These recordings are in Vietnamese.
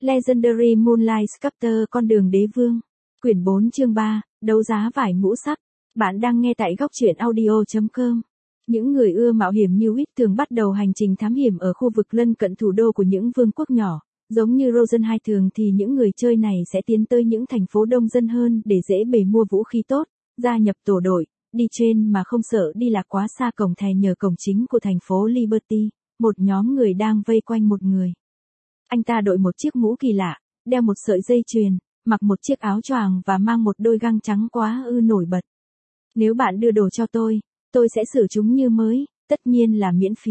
Legendary Moonlight Sculptor con đường đế vương. Quyển 4 chương 3, đấu giá vải ngũ sắc. Bạn đang nghe tại góc truyện audio.com. Những người ưa mạo hiểm như Whit thường bắt đầu hành trình thám hiểm ở khu vực lân cận thủ đô của những vương quốc nhỏ. Giống như Rosenheim thường thì những người chơi này sẽ tiến tới những thành phố đông dân hơn để dễ bề mua vũ khí tốt, gia nhập tổ đội, đi trên mà không sợ đi lạc quá xa cổng thè nhờ cổng chính của thành phố Liberty. Một nhóm người đang vây quanh một người. Anh ta đội một chiếc mũ kỳ lạ, đeo một sợi dây chuyền, mặc một chiếc áo choàng và mang một đôi găng trắng quá ư nổi bật. Nếu bạn đưa đồ cho tôi sẽ sửa chúng như mới, tất nhiên là miễn phí.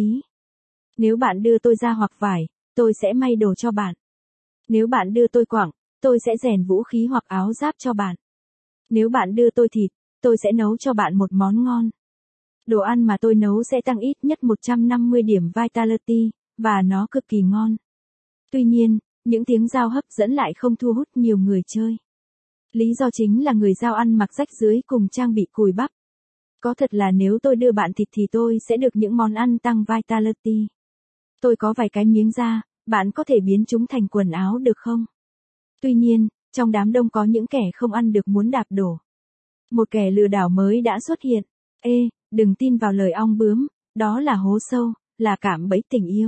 Nếu bạn đưa tôi da hoặc vải, tôi sẽ may đồ cho bạn. Nếu bạn đưa tôi quặng, tôi sẽ rèn vũ khí hoặc áo giáp cho bạn. Nếu bạn đưa tôi thịt, tôi sẽ nấu cho bạn một món ngon. Đồ ăn mà tôi nấu sẽ tăng ít nhất 150 điểm Vitality, và nó cực kỳ ngon. Tuy nhiên, những tiếng giao hấp dẫn lại không thu hút nhiều người chơi. Lý do chính là người giao ăn mặc rách rưới cùng trang bị cùi bắp. Có thật là nếu tôi đưa bạn thịt thì tôi sẽ được những món ăn tăng Vitality. Tôi có vài cái miếng da, bạn có thể biến chúng thành quần áo được không? Tuy nhiên, trong đám đông có những kẻ không ăn được muốn đạp đổ. Một kẻ lừa đảo mới đã xuất hiện. Đừng tin vào lời ong bướm, đó là hố sâu, là cạm bẫy tình yêu.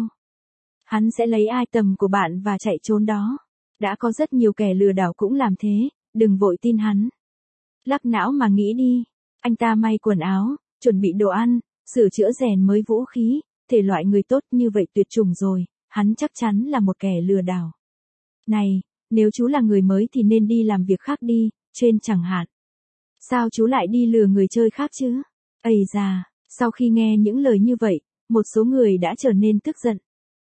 Hắn sẽ lấy item của bạn và chạy trốn đó. Đã có rất nhiều kẻ lừa đảo cũng làm thế, đừng vội tin hắn. Lắc não mà nghĩ đi, anh ta may quần áo, chuẩn bị đồ ăn, sửa chữa rèn mới vũ khí, thể loại người tốt như vậy tuyệt chủng rồi, hắn chắc chắn là một kẻ lừa đảo. Này, nếu chú là người mới thì nên đi làm việc khác đi, trên chẳng hạn. Sao chú lại đi lừa người chơi khác chứ? Ây da, sau khi nghe những lời như vậy, một số người đã trở nên tức giận.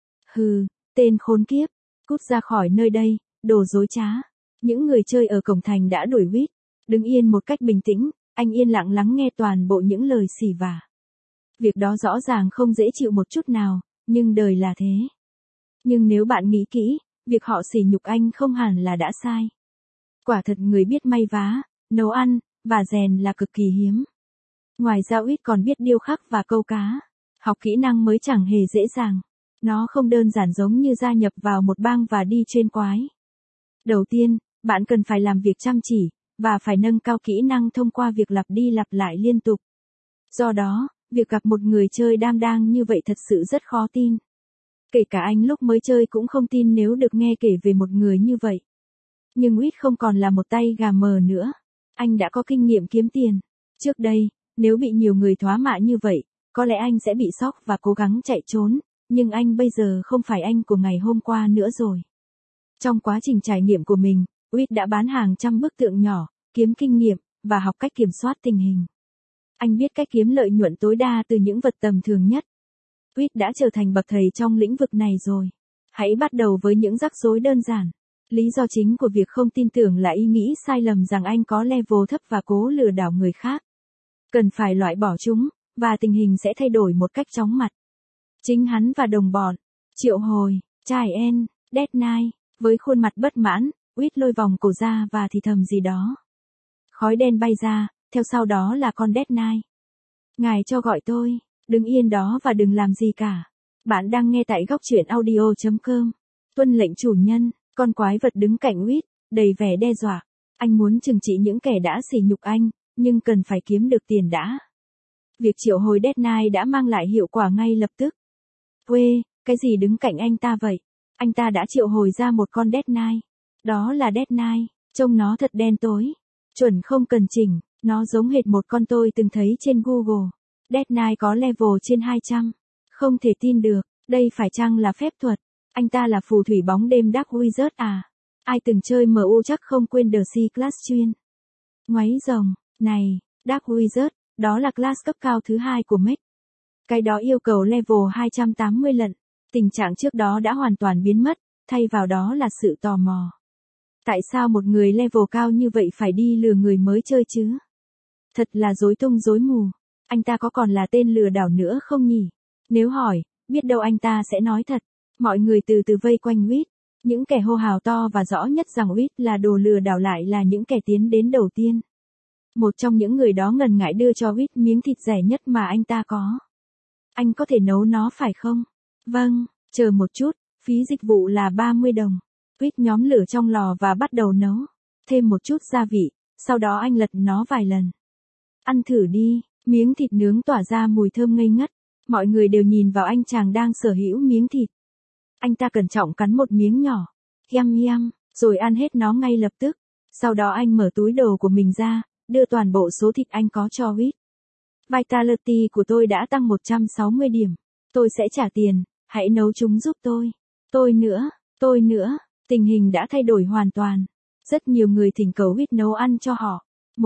Hừ, tên khốn kiếp, cút ra khỏi nơi đây, đồ dối trá. Những người chơi ở cổng thành đã đuổi Whit, đứng yên một cách bình tĩnh, anh yên lặng lắng nghe toàn bộ những lời xỉ vả. Việc đó rõ ràng không dễ chịu một chút nào, nhưng đời là thế. Nhưng nếu bạn nghĩ kỹ, việc họ sỉ nhục anh không hẳn là đã sai. Quả thật người biết may vá, nấu ăn, và rèn là cực kỳ hiếm. Ngoài ra Whit còn biết điêu khắc và câu cá. Học kỹ năng mới chẳng hề dễ dàng. Nó không đơn giản giống như gia nhập vào một bang và đi trên quái. Đầu tiên, bạn cần phải làm việc chăm chỉ, và phải nâng cao kỹ năng thông qua việc lặp đi lặp lại liên tục. Do đó, việc gặp một người chơi đang như vậy thật sự rất khó tin. Kể cả anh lúc mới chơi cũng không tin nếu được nghe kể về một người như vậy. Nhưng Whit không còn là một tay gà mờ nữa. Anh đã có kinh nghiệm kiếm tiền. Trước đây, nếu bị nhiều người thoá mạ như vậy, có lẽ anh sẽ bị sốc và cố gắng chạy trốn. Nhưng anh bây giờ không phải anh của ngày hôm qua nữa rồi. Trong quá trình trải nghiệm của mình, Whit đã bán hàng trăm bức tượng nhỏ, kiếm kinh nghiệm, và học cách kiểm soát tình hình. Anh biết cách kiếm lợi nhuận tối đa từ những vật tầm thường nhất. Whit đã trở thành bậc thầy trong lĩnh vực này rồi. Hãy bắt đầu với những rắc rối đơn giản. Lý do chính của việc không tin tưởng là ý nghĩ sai lầm rằng anh có level thấp và cố lừa đảo người khác. Cần phải loại bỏ chúng, và tình hình sẽ thay đổi một cách chóng mặt. Chính hắn và đồng bọn, triệu hồi, Giant, Dead Knight, với khuôn mặt bất mãn, Whit lôi vòng cổ ra và thì thầm gì đó. Khói đen bay ra, theo sau đó là con Dead Knight. Ngài cho gọi tôi, đứng yên đó và đừng làm gì cả. Bạn đang nghe tại góc truyện audio.com. Tuân lệnh chủ nhân, con quái vật đứng cạnh Whit, đầy vẻ đe dọa. Anh muốn trừng trị những kẻ đã sỉ nhục anh, nhưng cần phải kiếm được tiền đã. Việc triệu hồi Dead Knight đã mang lại hiệu quả ngay lập tức. Cái gì đứng cạnh anh ta vậy? Anh ta đã triệu hồi ra một con Dead Knight. Đó là Dead Knight, trông nó thật đen tối. Chuẩn không cần chỉnh, nó giống hệt một con tôi từng thấy trên Google. Dead Knight có level trên 200. Không thể tin được, đây phải chăng là phép thuật? Anh ta là phù thủy bóng đêm Dark Wizard à? Ai từng chơi MU chắc không quên The Sea Class chuyên. Ngoáy rồng, này, Dark Wizard, đó là class cấp cao thứ 2 của Mech. Cái đó yêu cầu level 280 lần. Tình trạng trước đó đã hoàn toàn biến mất, thay vào đó là sự tò mò. Tại sao một người level cao như vậy phải đi lừa người mới chơi chứ? Thật là rối tung rối mù. Anh ta có còn là tên lừa đảo nữa không nhỉ? Nếu hỏi, biết đâu anh ta sẽ nói thật. Mọi người từ từ vây quanh Whit. Những kẻ hô hào to và rõ nhất rằng Whit là đồ lừa đảo lại là những kẻ tiến đến đầu tiên. Một trong những người đó ngần ngại đưa cho Whit miếng thịt rẻ nhất mà anh ta có. Anh có thể nấu nó phải không? Vâng, chờ một chút, phí dịch vụ là 30 đồng. Quýt nhóm lửa trong lò và bắt đầu nấu. Thêm một chút gia vị, sau đó anh lật nó vài lần. Ăn thử đi, miếng thịt nướng tỏa ra mùi thơm ngây ngất. Mọi người đều nhìn vào anh chàng đang sở hữu miếng thịt. Anh ta cẩn trọng cắn một miếng nhỏ. Yum yum, rồi ăn hết nó ngay lập tức. Sau đó anh mở túi đồ của mình ra, đưa toàn bộ số thịt anh có cho Quýt. Vitality của tôi đã tăng 160 điểm. Tôi sẽ trả tiền, hãy nấu chúng giúp tôi. Tôi nữa. Tình hình đã thay đổi hoàn toàn. Rất nhiều người thỉnh cầu Quýt nấu ăn cho họ.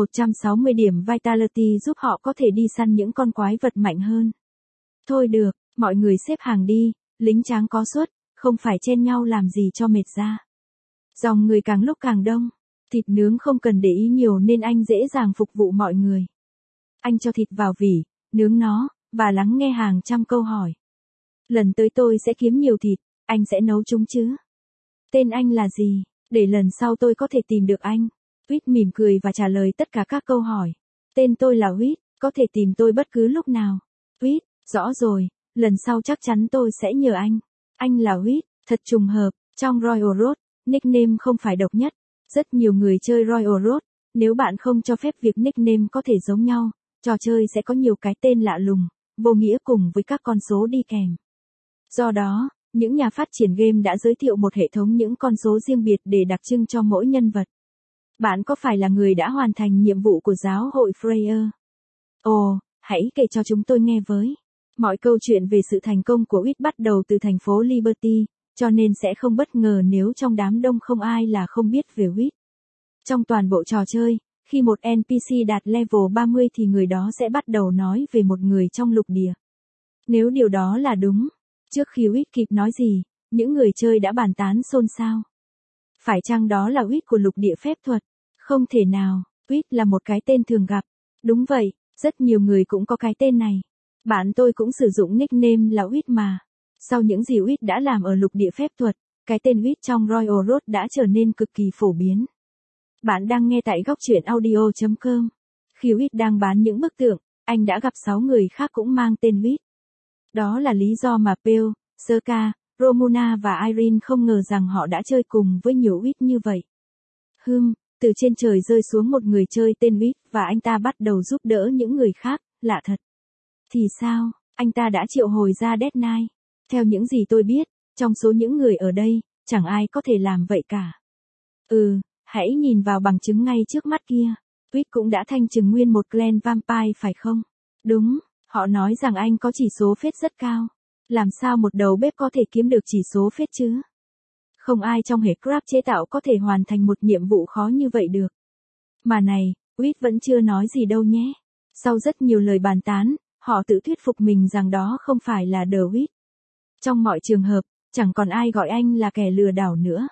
160 điểm Vitality giúp họ có thể đi săn những con quái vật mạnh hơn. Thôi được, mọi người xếp hàng đi, lính tráng có suất, không phải chen nhau làm gì cho mệt ra. Dòng người càng lúc càng đông. Thịt nướng không cần để ý nhiều nên anh dễ dàng phục vụ mọi người. Anh cho thịt vào vỉ, nướng nó, và lắng nghe hàng trăm câu hỏi. Lần tới tôi sẽ kiếm nhiều thịt, anh sẽ nấu chúng chứ? Tên anh là gì, để lần sau tôi có thể tìm được anh? Quýt mỉm cười và trả lời tất cả các câu hỏi. Tên tôi là Quýt, có thể tìm tôi bất cứ lúc nào. Quýt, rõ rồi, lần sau chắc chắn tôi sẽ nhờ anh. Anh là Quýt, thật trùng hợp, trong Royal Road, nickname không phải độc nhất. Rất nhiều người chơi Royal Road, nếu bạn không cho phép việc nickname có thể giống nhau, trò chơi sẽ có nhiều cái tên lạ lùng, vô nghĩa cùng với các con số đi kèm. Do đó, những nhà phát triển game đã giới thiệu một hệ thống những con số riêng biệt để đặc trưng cho mỗi nhân vật. Bạn có phải là người đã hoàn thành nhiệm vụ của giáo hội Freya? Ồ, hãy kể cho chúng tôi nghe với. Mọi câu chuyện về sự thành công của Quýt bắt đầu từ thành phố Liberty, cho nên sẽ không bất ngờ nếu trong đám đông không ai là không biết về Quýt. Trong toàn bộ trò chơi, khi một NPC đạt level 30 thì người đó sẽ bắt đầu nói về một người trong lục địa. Nếu điều đó là đúng, trước khi Quýt kịp nói gì, những người chơi đã bàn tán xôn xao. Phải chăng đó là Quýt của lục địa phép thuật? Không thể nào, Quýt là một cái tên thường gặp. Đúng vậy, rất nhiều người cũng có cái tên này. Bạn tôi cũng sử dụng nickname là Quýt mà. Sau những gì Quýt đã làm ở lục địa phép thuật, cái tên Quýt trong Royal Road đã trở nên cực kỳ phổ biến. Bạn đang nghe tại góc truyện audio.com. Khi Quýt đang bán những bức tượng, anh đã gặp 6 người khác cũng mang tên Quýt. Đó là lý do mà Pale, Serka, Romuna và Irene không ngờ rằng họ đã chơi cùng với nhiều Quýt như vậy. Từ trên trời rơi xuống một người chơi tên Quýt và anh ta bắt đầu giúp đỡ những người khác, lạ thật. Thì sao, anh ta đã triệu hồi ra Dead Knight. Theo những gì tôi biết, trong số những người ở đây, chẳng ai có thể làm vậy cả. Hãy nhìn vào bằng chứng ngay trước mắt kia. Quýt cũng đã thanh trừng nguyên một clan vampire phải không? Đúng, họ nói rằng anh có chỉ số phết rất cao. Làm sao một đầu bếp có thể kiếm được chỉ số phết chứ? Không ai trong hệ craft chế tạo có thể hoàn thành một nhiệm vụ khó như vậy được. Mà này, Quýt vẫn chưa nói gì đâu nhé. Sau rất nhiều lời bàn tán, họ tự thuyết phục mình rằng đó không phải là The Quýt. Trong mọi trường hợp, chẳng còn ai gọi anh là kẻ lừa đảo nữa.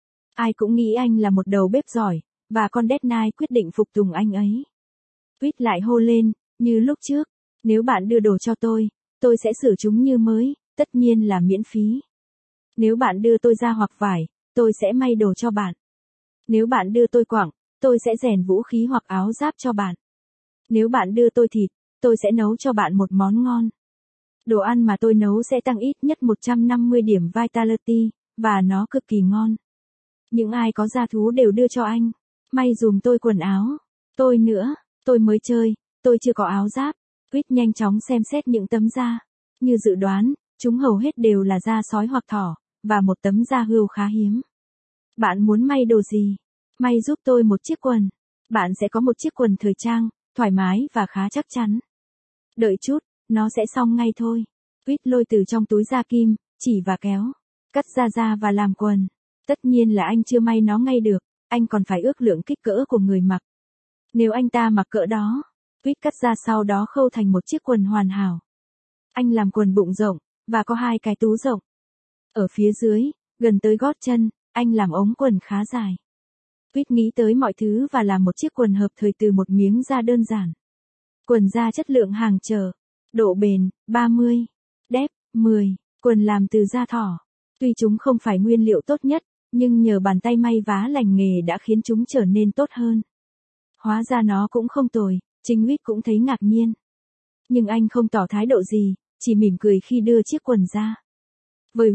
Ai cũng nghĩ anh là một đầu bếp giỏi, và con Dead Knight quyết định phục tùng anh ấy. Quýt lại hô lên, như lúc trước, nếu bạn đưa đồ cho tôi sẽ xử chúng như mới, tất nhiên là miễn phí. Nếu bạn đưa tôi da hoặc vải, tôi sẽ may đồ cho bạn. Nếu bạn đưa tôi quặng, tôi sẽ rèn vũ khí hoặc áo giáp cho bạn. Nếu bạn đưa tôi thịt, tôi sẽ nấu cho bạn một món ngon. Đồ ăn mà tôi nấu sẽ tăng ít nhất 150 điểm Vitality, và nó cực kỳ ngon. Những ai có da thú đều đưa cho anh. May dùm tôi quần áo. Tôi nữa, tôi mới chơi, tôi chưa có áo giáp. Quýt nhanh chóng xem xét những tấm da. Như dự đoán, chúng hầu hết đều là da sói hoặc thỏ, và một tấm da hươu khá hiếm. Bạn muốn may đồ gì? May giúp tôi một chiếc quần. Bạn sẽ có một chiếc quần thời trang, thoải mái và khá chắc chắn. Đợi chút, nó sẽ xong ngay thôi. Quýt lôi từ trong túi da kim, chỉ và kéo. Cắt da và làm quần. Tất nhiên là anh chưa may nó ngay được, anh còn phải ước lượng kích cỡ của người mặc. Nếu anh ta mặc cỡ đó, Quýt cắt ra sau đó khâu thành một chiếc quần hoàn hảo. Anh làm quần bụng rộng, và có 2 cái túi rộng. Ở phía dưới, gần tới gót chân, anh làm ống quần khá dài. Quýt nghĩ tới mọi thứ và làm một chiếc quần hợp thời từ một miếng da đơn giản. Quần da chất lượng hàng chợ. Độ bền, 30. Đép, 10. Quần làm từ da thỏ. Tuy chúng không phải nguyên liệu tốt nhất, nhưng nhờ bàn tay may vá lành nghề đã khiến chúng trở nên tốt hơn. Hóa ra nó cũng không tồi, chính Quýt cũng thấy ngạc nhiên. Nhưng anh không tỏ thái độ gì, chỉ mỉm cười khi đưa chiếc quần ra. Với Quýt,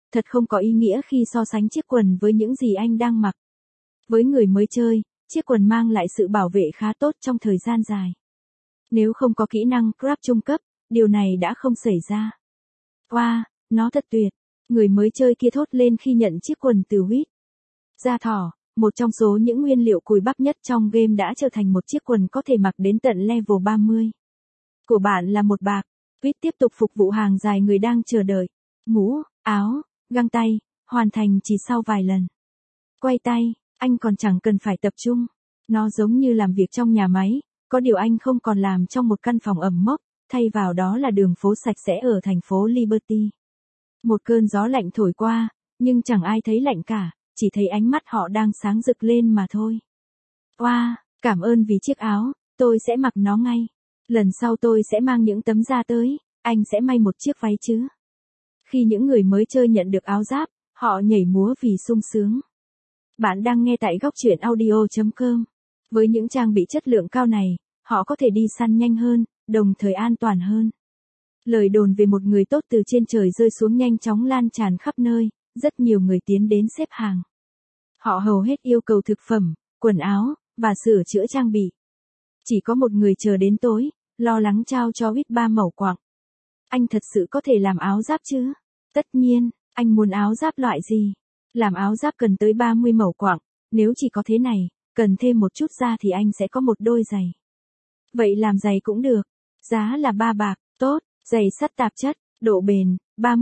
thật không có ý nghĩa khi so sánh chiếc quần với những gì anh đang mặc. Với người mới chơi, chiếc quần mang lại sự bảo vệ khá tốt trong thời gian dài. Nếu không có kỹ năng Grab trung cấp, điều này đã không xảy ra. Wow, nó thật tuyệt. Người mới chơi kia thốt lên khi nhận chiếc quần từ Huýt. Da thỏ, một trong số những nguyên liệu cùi bắp nhất trong game đã trở thành một chiếc quần có thể mặc đến tận level 30. Của bạn là một bạc. Huýt tiếp tục phục vụ hàng dài người đang chờ đợi. Mũ, áo, găng tay, hoàn thành chỉ sau vài lần. Quay tay, anh còn chẳng cần phải tập trung. Nó giống như làm việc trong nhà máy, có điều anh không còn làm trong một căn phòng ẩm mốc, thay vào đó là đường phố sạch sẽ ở thành phố Liberty. Một cơn gió lạnh thổi qua, nhưng chẳng ai thấy lạnh cả, chỉ thấy ánh mắt họ đang sáng rực lên mà thôi. Wow, cảm ơn vì chiếc áo, tôi sẽ mặc nó ngay. Lần sau tôi sẽ mang những tấm da tới, anh sẽ may một chiếc váy chứ. Khi những người mới chơi nhận được áo giáp, họ nhảy múa vì sung sướng. Bạn đang nghe tại góc truyện audio.com. Với những trang bị chất lượng cao này, họ có thể đi săn nhanh hơn, đồng thời an toàn hơn. Lời đồn về một người tốt từ trên trời rơi xuống nhanh chóng lan tràn khắp nơi, rất nhiều người tiến đến xếp hàng. Họ hầu hết yêu cầu thực phẩm, quần áo, và sửa chữa trang bị. Chỉ có một người chờ đến tối, lo lắng trao cho Huýt 3 mẩu quặng. Anh thật sự có thể làm áo giáp chứ? Tất nhiên, anh muốn áo giáp loại gì? Làm áo giáp cần tới 30 mẩu quặng, nếu chỉ có thế này, cần thêm một chút da thì anh sẽ có một đôi giày. Vậy làm giày cũng được. Giá là 3 bạc, tốt, giày sắt tạp chất, độ bền,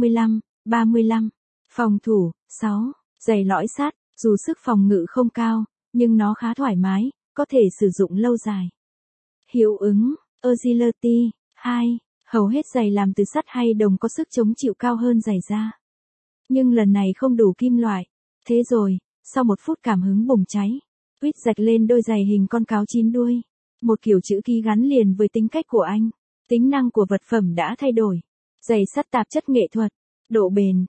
35. Phòng thủ, 6, giày lõi sắt, dù sức phòng ngự không cao, nhưng nó khá thoải mái, có thể sử dụng lâu dài. Hiệu ứng, Agility, 2, hầu hết giày làm từ sắt hay đồng có sức chống chịu cao hơn giày da. Nhưng lần này không đủ kim loại. Thế rồi, sau một phút cảm hứng bùng cháy, Huýt rạch lên đôi giày hình con cáo 9 đuôi. Một kiểu chữ ký gắn liền với tính cách của anh. Tính năng của vật phẩm đã thay đổi. Giày sắt tạp chất nghệ thuật. Độ bền,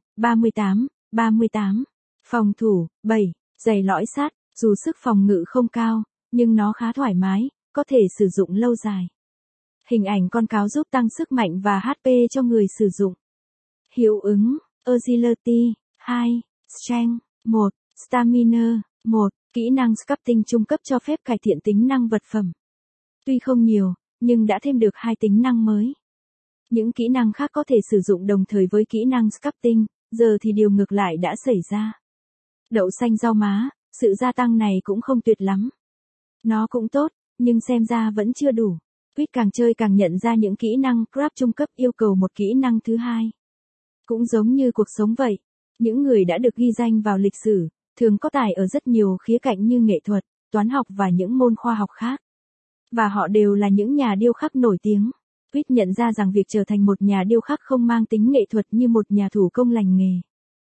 38. Phòng thủ, 7. Giày lõi sắt, dù sức phòng ngự không cao, nhưng nó khá thoải mái, có thể sử dụng lâu dài. Hình ảnh con cáo giúp tăng sức mạnh và HP cho người sử dụng. Hiệu ứng, Agility, 2. Strength, 1. Stamina, 1. Kỹ năng sculpting trung cấp cho phép cải thiện tính năng vật phẩm. Tuy không nhiều, nhưng đã thêm được 2 tính năng mới. Những kỹ năng khác có thể sử dụng đồng thời với kỹ năng sculpting, giờ thì điều ngược lại đã xảy ra. Đậu xanh rau má, sự gia tăng này cũng không tuyệt lắm. Nó cũng tốt, nhưng xem ra vẫn chưa đủ. Huýt càng chơi càng nhận ra những kỹ năng Grab trung cấp yêu cầu một kỹ năng thứ hai. Cũng giống như cuộc sống vậy, những người đã được ghi danh vào lịch sử, thường có tài ở rất nhiều khía cạnh như nghệ thuật, toán học và những môn khoa học khác. Và họ đều là những nhà điêu khắc nổi tiếng. Huýt nhận ra rằng việc trở thành một nhà điêu khắc không mang tính nghệ thuật như một nhà thủ công lành nghề.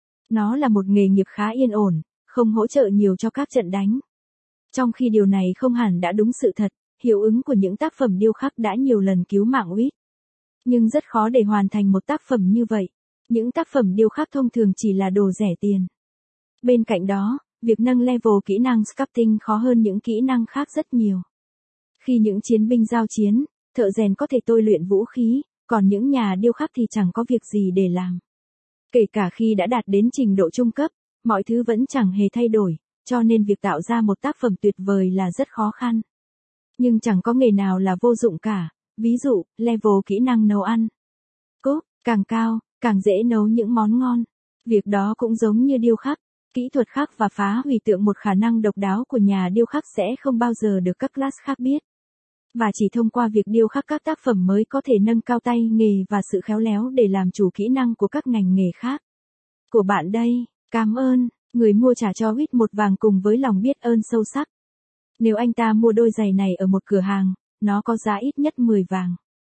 Nó là một nghề nghiệp khá yên ổn, không hỗ trợ nhiều cho các trận đánh. Trong khi điều này không hẳn đã đúng sự thật, hiệu ứng của những tác phẩm điêu khắc đã nhiều lần cứu mạng Huýt. Nhưng rất khó để hoàn thành một tác phẩm như vậy. Những tác phẩm điêu khắc thông thường chỉ là đồ rẻ tiền. Bên cạnh đó, việc nâng level kỹ năng sculpting khó hơn những kỹ năng khác rất nhiều. Khi những chiến binh giao chiến, thợ rèn có thể tôi luyện vũ khí, còn những nhà điêu khắc thì chẳng có việc gì để làm. Kể cả khi đã đạt đến trình độ trung cấp, mọi thứ vẫn chẳng hề thay đổi, cho nên việc tạo ra một tác phẩm tuyệt vời là rất khó khăn. Nhưng chẳng có nghề nào là vô dụng cả, ví dụ, level kỹ năng nấu ăn. Cốp, càng cao, càng dễ nấu những món ngon. Việc đó cũng giống như điêu khắc, kỹ thuật khắc và phá hủy tượng một khả năng độc đáo của nhà điêu khắc sẽ không bao giờ được các class khác biết. Và chỉ thông qua việc điêu khắc các tác phẩm mới có thể nâng cao tay nghề và sự khéo léo để làm chủ kỹ năng của các ngành nghề khác. Của bạn đây, cảm ơn, người mua trả cho Huýt một vàng cùng với lòng biết ơn sâu sắc. Nếu anh ta mua đôi giày này ở một cửa hàng, nó có giá ít nhất 10 vàng.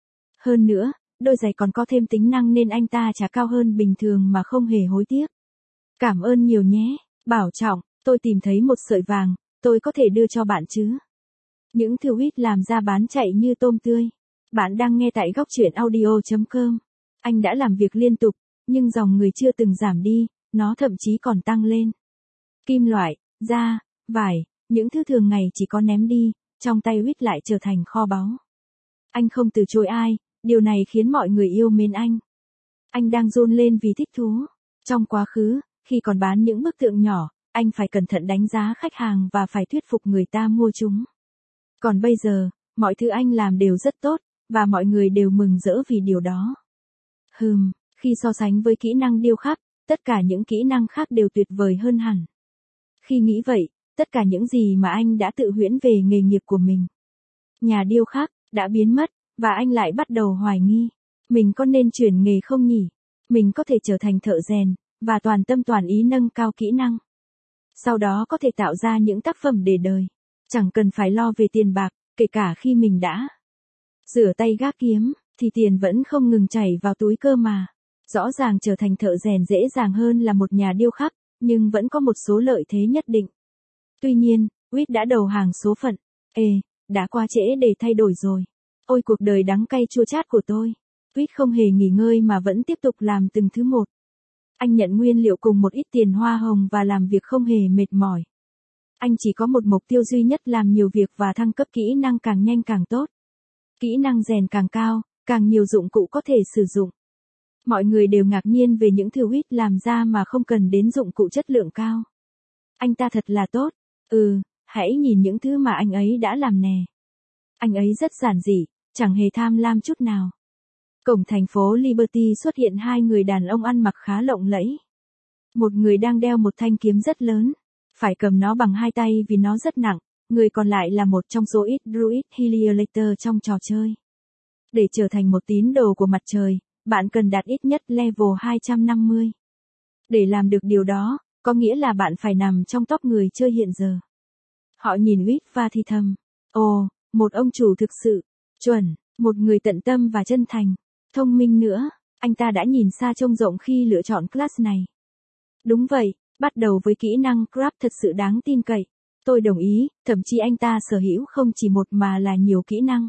Hơn nữa, đôi giày còn có thêm tính năng nên anh ta trả cao hơn bình thường mà không hề hối tiếc. Cảm ơn nhiều nhé, bảo trọng, tôi tìm thấy một sợi vàng, tôi có thể đưa cho bạn chứ. Những thứ Huýt làm ra bán chạy như tôm tươi. Bạn đang nghe tại góc truyện audio.com. Anh đã làm việc liên tục, nhưng dòng người chưa từng giảm đi, nó thậm chí còn tăng lên. Kim loại, da, vải, những thứ thường ngày chỉ có ném đi, trong tay Huýt lại trở thành kho báu. Anh không từ chối ai, điều này khiến mọi người yêu mến anh. Anh đang run lên vì thích thú. Trong quá khứ, khi còn bán những bức tượng nhỏ, anh phải cẩn thận đánh giá khách hàng và phải thuyết phục người ta mua chúng. Còn bây giờ, mọi thứ anh làm đều rất tốt, và mọi người đều mừng rỡ vì điều đó. Khi so sánh với kỹ năng điêu khắc, tất cả những kỹ năng khác đều tuyệt vời hơn hẳn. Khi nghĩ vậy, tất cả những gì mà anh đã tự huyễn về nghề nghiệp của mình, nhà điêu khắc, đã biến mất, và anh lại bắt đầu hoài nghi. Mình có nên chuyển nghề không nhỉ? Mình có thể trở thành thợ rèn, và toàn tâm toàn ý nâng cao kỹ năng. Sau đó có thể tạo ra những tác phẩm để đời. Chẳng cần phải lo về tiền bạc, kể cả khi mình đã rửa tay gác kiếm, thì tiền vẫn không ngừng chảy vào túi cơ mà. Rõ ràng trở thành thợ rèn dễ dàng hơn là một nhà điêu khắc, nhưng vẫn có một số lợi thế nhất định. Tuy nhiên, Whit đã đầu hàng số phận. Đã quá trễ để thay đổi rồi. Ôi cuộc đời đắng cay chua chát của tôi. Whit không hề nghỉ ngơi mà vẫn tiếp tục làm từng thứ một. Anh nhận nguyên liệu cùng một ít tiền hoa hồng và làm việc không hề mệt mỏi. Anh chỉ có một mục tiêu duy nhất, làm nhiều việc và thăng cấp kỹ năng càng nhanh càng tốt. Kỹ năng rèn càng cao, càng nhiều dụng cụ có thể sử dụng. Mọi người đều ngạc nhiên về những thứ Whit làm ra mà không cần đến dụng cụ chất lượng cao. Anh ta thật là tốt. Hãy nhìn những thứ mà anh ấy đã làm nè. Anh ấy rất giản dị, chẳng hề tham lam chút nào. Cổng thành phố Liberty xuất hiện hai người đàn ông ăn mặc khá lộng lẫy. Một người đang đeo một thanh kiếm rất lớn, phải cầm nó bằng hai tay vì nó rất nặng, người còn lại là một trong số ít Druid Heliolator trong trò chơi. Để trở thành một tín đồ của mặt trời, bạn cần đạt ít nhất level 250. Để làm được điều đó, có nghĩa là bạn phải nằm trong top người chơi hiện giờ. Họ nhìn Whit và thì thầm. Một ông chủ thực sự, chuẩn, một người tận tâm và chân thành, thông minh nữa, anh ta đã nhìn xa trông rộng khi lựa chọn class này. Đúng vậy, bắt đầu với kỹ năng Crab thật sự đáng tin cậy. Tôi đồng ý, thậm chí anh ta sở hữu không chỉ một mà là nhiều kỹ năng.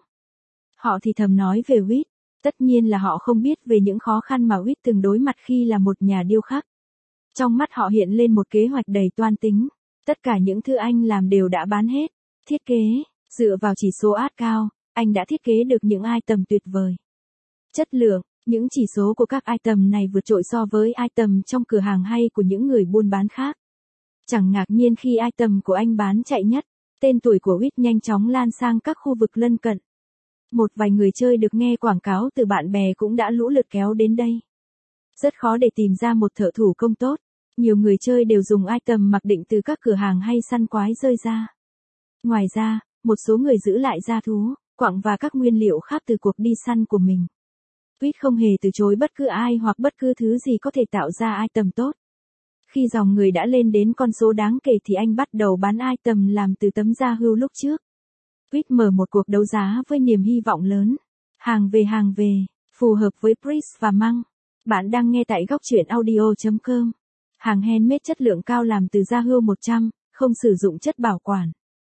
Họ thì thầm nói về Whit, tất nhiên là họ không biết về những khó khăn mà Whit từng đối mặt khi là một nhà điêu khắc. Trong mắt họ hiện lên một kế hoạch đầy toan tính. Tất cả những thứ anh làm đều đã bán hết. Thiết kế, dựa vào chỉ số art cao, anh đã thiết kế được những item tuyệt vời. Chất lượng, những chỉ số của các item này vượt trội so với item trong cửa hàng hay của những người buôn bán khác. Chẳng ngạc nhiên khi item của anh bán chạy nhất. Tên tuổi của Whit nhanh chóng lan sang các khu vực lân cận. Một vài người chơi được nghe quảng cáo từ bạn bè cũng đã lũ lượt kéo đến đây. Rất khó để tìm ra một thợ thủ công tốt. Nhiều người chơi đều dùng item mặc định từ các cửa hàng hay săn quái rơi ra. Ngoài ra, một số người giữ lại da thú, quặng và các nguyên liệu khác từ cuộc đi săn của mình. Whit không hề từ chối bất cứ ai hoặc bất cứ thứ gì có thể tạo ra item tốt. Khi dòng người đã lên đến con số đáng kể thì anh bắt đầu bán item làm từ tấm da hươu lúc trước. Whit mở một cuộc đấu giá với niềm hy vọng lớn. Hàng về, phù hợp với Priest và Monk. Bạn đang nghe tại góc truyện audio.com. Hàng handmade chất lượng cao làm từ da hươu 100, không sử dụng chất bảo quản.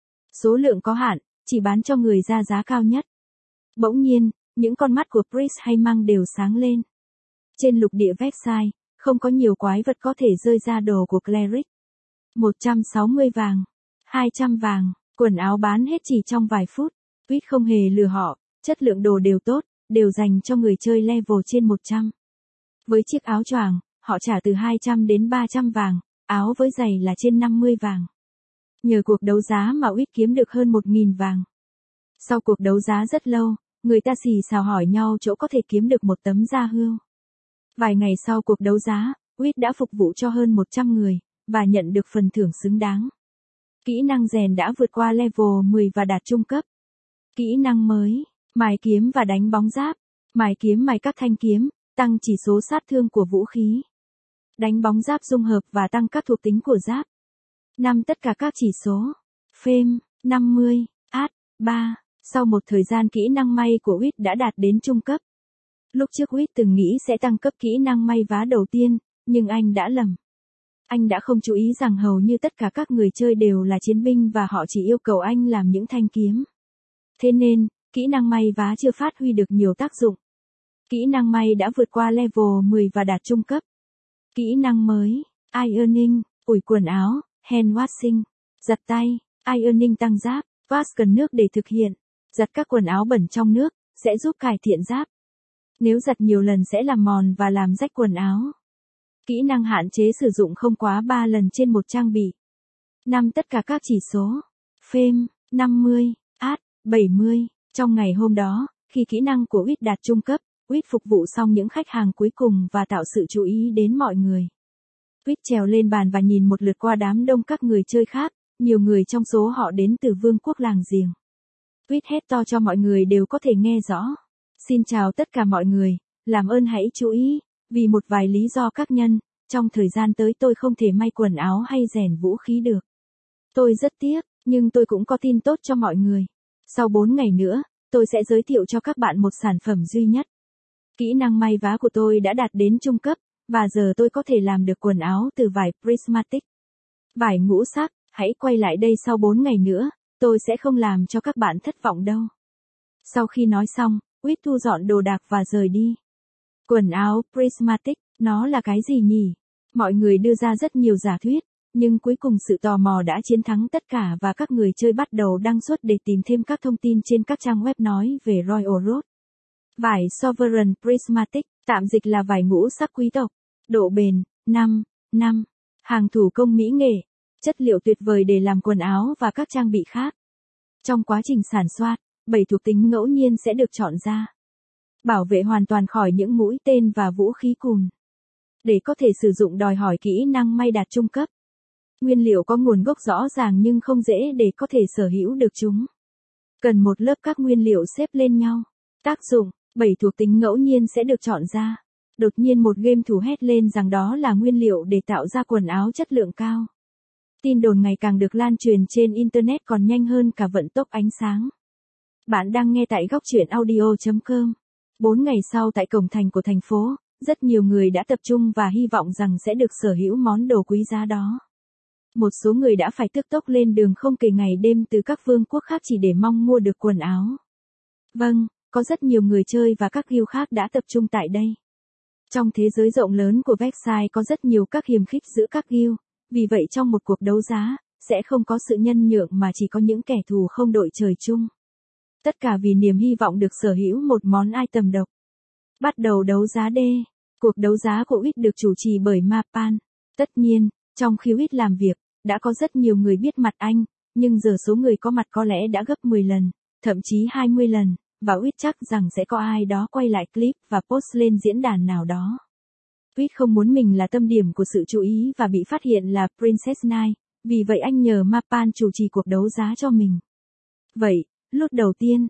Số lượng có hạn, chỉ bán cho người ra giá cao nhất. Bỗng nhiên, những con mắt của Priest hay Monk đều sáng lên. Trên lục địa website, không có nhiều quái vật có thể rơi ra đồ của Cleric. 160 vàng, 200 vàng, quần áo bán hết chỉ trong vài phút. Whit không hề lừa họ, chất lượng đồ đều tốt, đều dành cho người chơi level trên 100. Với chiếc áo choàng, họ trả từ 200 đến 300 vàng, áo với giày là trên 50 vàng. Nhờ cuộc đấu giá mà Whit kiếm được hơn 1.000 vàng. Sau cuộc đấu giá rất lâu, người ta xì xào hỏi nhau chỗ có thể kiếm được một tấm da hươu. Vài ngày sau cuộc đấu giá, Whit đã phục vụ cho hơn 100 người, và nhận được phần thưởng xứng đáng. Kỹ năng rèn đã vượt qua level 10 và đạt trung cấp. Kỹ năng mới, mài kiếm và đánh bóng giáp. Mài kiếm mài các thanh kiếm, tăng chỉ số sát thương của vũ khí. Đánh bóng giáp dung hợp và tăng các thuộc tính của giáp. 5 tất cả các chỉ số. Fame, 50, Art, 3. Sau một thời gian kỹ năng may của Whit đã đạt đến trung cấp. Lúc trước Whit từng nghĩ sẽ tăng cấp kỹ năng may vá đầu tiên, nhưng anh đã lầm. Anh đã không chú ý rằng hầu như tất cả các người chơi đều là chiến binh và họ chỉ yêu cầu anh làm những thanh kiếm. Thế nên, kỹ năng may vá chưa phát huy được nhiều tác dụng. Kỹ năng may đã vượt qua level 10 và đạt trung cấp. Kỹ năng mới, Ironing, ủi quần áo, Hand washing, giặt tay, Ironing tăng giáp, wash cần nước để thực hiện. Giặt các quần áo bẩn trong nước, sẽ giúp cải thiện giáp. Nếu giặt nhiều lần sẽ làm mòn và làm rách quần áo. Kỹ năng hạn chế sử dụng không quá 3 lần trên một trang bị. 5. Tất cả các chỉ số. Fame, 50, Ad, 70. Trong ngày hôm đó, khi kỹ năng của Wit đạt trung cấp, Wit phục vụ xong những khách hàng cuối cùng và tạo sự chú ý đến mọi người. Wit trèo lên bàn và nhìn một lượt qua đám đông các người chơi khác, nhiều người trong số họ đến từ vương quốc làng giềng. Wit hét to cho mọi người đều có thể nghe rõ. Xin chào tất cả mọi người, làm ơn hãy chú ý, vì một vài lý do các nhân, trong thời gian tới tôi không thể may quần áo hay rèn vũ khí được. Tôi rất tiếc, nhưng tôi cũng có tin tốt cho mọi người. Sau 4 ngày nữa, tôi sẽ giới thiệu cho các bạn một sản phẩm duy nhất. Kỹ năng may vá của tôi đã đạt đến trung cấp, và giờ tôi có thể làm được quần áo từ vải prismatic. Vải ngũ sắc, hãy quay lại đây sau 4 ngày nữa, tôi sẽ không làm cho các bạn thất vọng đâu. Sau khi nói xong, Wit thu dọn đồ đạc và rời đi. Quần áo prismatic, nó là cái gì nhỉ? Mọi người đưa ra rất nhiều giả thuyết, nhưng cuối cùng sự tò mò đã chiến thắng tất cả và các người chơi bắt đầu đăng xuất để tìm thêm các thông tin trên các trang web nói về Royal Road. Vải Sovereign Prismatic, tạm dịch là vải ngũ sắc quý tộc. Độ bền, 5. Hàng thủ công mỹ nghệ. Chất liệu tuyệt vời để làm quần áo và các trang bị khác. Trong quá trình sản xuất, 7 thuộc tính ngẫu nhiên sẽ được chọn ra. Bảo vệ hoàn toàn khỏi những mũi tên và vũ khí cùn. Để có thể sử dụng đòi hỏi kỹ năng may đạt trung cấp. Nguyên liệu có nguồn gốc rõ ràng nhưng không dễ để có thể sở hữu được chúng. Cần một lớp các nguyên liệu xếp lên nhau. Tác dụng, 7 thuộc tính ngẫu nhiên sẽ được chọn ra. Đột nhiên một game thủ hét lên rằng đó là nguyên liệu để tạo ra quần áo chất lượng cao. Tin đồn ngày càng được lan truyền trên Internet còn nhanh hơn cả vận tốc ánh sáng. Bạn đang nghe tại góc truyện audio.com. 4 ngày sau tại cổng thành của thành phố, rất nhiều người đã tập trung và hy vọng rằng sẽ được sở hữu món đồ quý giá đó. Một số người đã phải tức tốc lên đường không kể ngày đêm từ các vương quốc khác chỉ để mong mua được quần áo. Vâng, có rất nhiều người chơi và các guild khác đã tập trung tại đây. Trong thế giới rộng lớn của Versailles có rất nhiều các hiềm khích giữa các guild, vì vậy trong một cuộc đấu giá, sẽ không có sự nhân nhượng mà chỉ có những kẻ thù không đội trời chung. Tất cả vì niềm hy vọng được sở hữu một món item độc. Bắt đầu đấu giá D. Cuộc đấu giá của Wit được chủ trì bởi Mapan. Tất nhiên, trong khi Wit làm việc, đã có rất nhiều người biết mặt anh, nhưng giờ số người có mặt có lẽ đã gấp 10 lần, thậm chí 20 lần, và Wit chắc rằng sẽ có ai đó quay lại clip và post lên diễn đàn nào đó. Wit không muốn mình là tâm điểm của sự chú ý và bị phát hiện là Princess Knight, vì vậy anh nhờ Mapan chủ trì cuộc đấu giá cho mình. Vậy, lốt đầu tiên,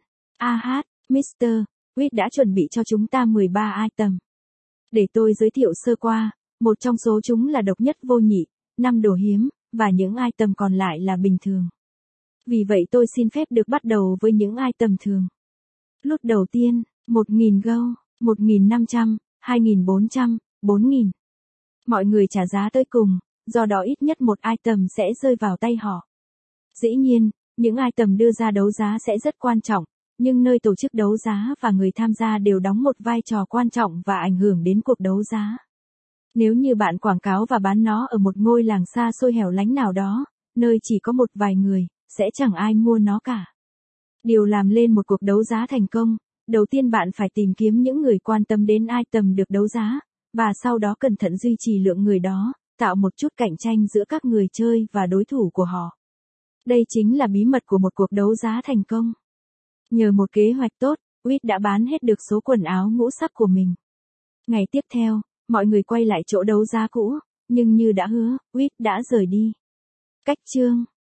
Mr. Wit đã chuẩn bị cho chúng ta 13 item. Để tôi giới thiệu sơ qua, một trong số chúng là độc nhất vô nhị, 5 đồ hiếm, và những item còn lại là bình thường. Vì vậy tôi xin phép được bắt đầu với những item thường. Lốt đầu tiên, 1.000 gold, 1.500, 2.400, 4.000. Mọi người trả giá tới cùng, do đó ít nhất một item sẽ rơi vào tay họ. Dĩ nhiên, những item đưa ra đấu giá sẽ rất quan trọng, nhưng nơi tổ chức đấu giá và người tham gia đều đóng một vai trò quan trọng và ảnh hưởng đến cuộc đấu giá. Nếu như bạn quảng cáo và bán nó ở một ngôi làng xa xôi hẻo lánh nào đó, nơi chỉ có một vài người, sẽ chẳng ai mua nó cả. Điều làm lên một cuộc đấu giá thành công, đầu tiên bạn phải tìm kiếm những người quan tâm đến item được đấu giá, và sau đó cẩn thận duy trì lượng người đó, tạo một chút cạnh tranh giữa các người chơi và đối thủ của họ. Đây chính là bí mật của một cuộc đấu giá thành công. Nhờ một kế hoạch tốt, Wit đã bán hết được số quần áo ngũ sắc của mình. Ngày tiếp theo, mọi người quay lại chỗ đấu giá cũ, nhưng như đã hứa, Wit đã rời đi. Cách chương